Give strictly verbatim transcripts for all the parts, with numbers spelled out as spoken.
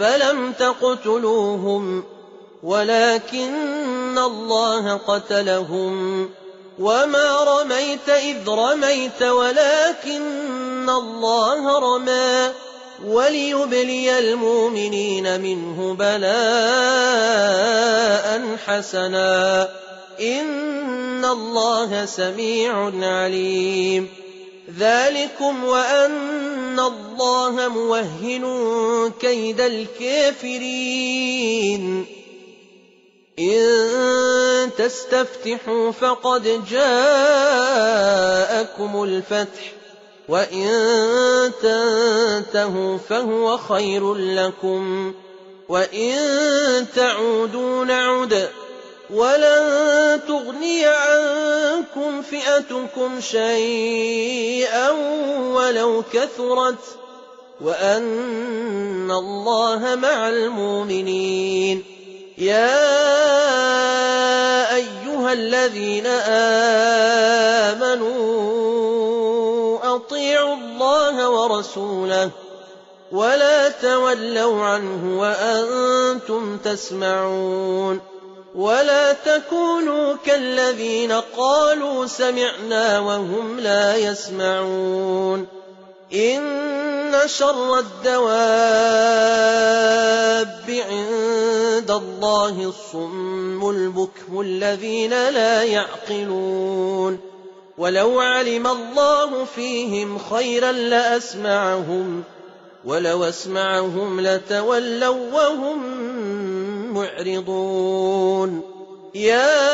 فلم تقتلوهم ولكن الله قتلهم وما رميت إذ رميت ولكن الله رمى وليبلي المؤمنين منه بلاء حسنا إن الله سميع عليم ذلكم وأن الله موهن كيد الكافرين إن تستفتحوا فقد جاءكم الفتح وإن تنتهوا فهو خير لكم وإن تعودوا نعد ولن تغني عنكم فئتكم شيئا ولو كثرت وأن الله مع المؤمنين يا أيها الذين آمنوا أطيعوا الله ورسوله ولا تولوا عنه وأنتم تسمعون ولا تكونوا كالذين قالوا سمعنا وهم لا يسمعون إن شر الدواب عند الله الصم البكم الذين لا يعقلون ولو علم الله فيهم خيرا لأسمعهم ولو أسمعهم لتولوا وهم معرضون يا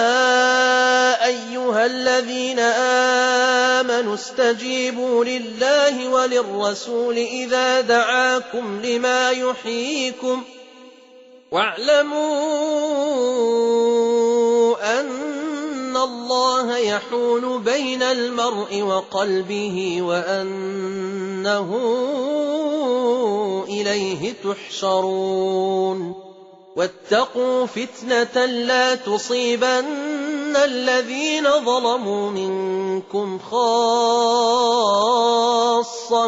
أيها الذين آمنوا استجيبوا لله وللرسول إذا دعاكم لما يحييكم واعلموا أن الله يحول بين المرء وقلبه وأنه إليه تحشرون واتقوا فتنة لا تصيبن الذين ظلموا منكم خاصة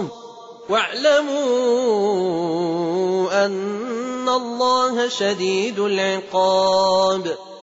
واعلموا أن الله شديد العقاب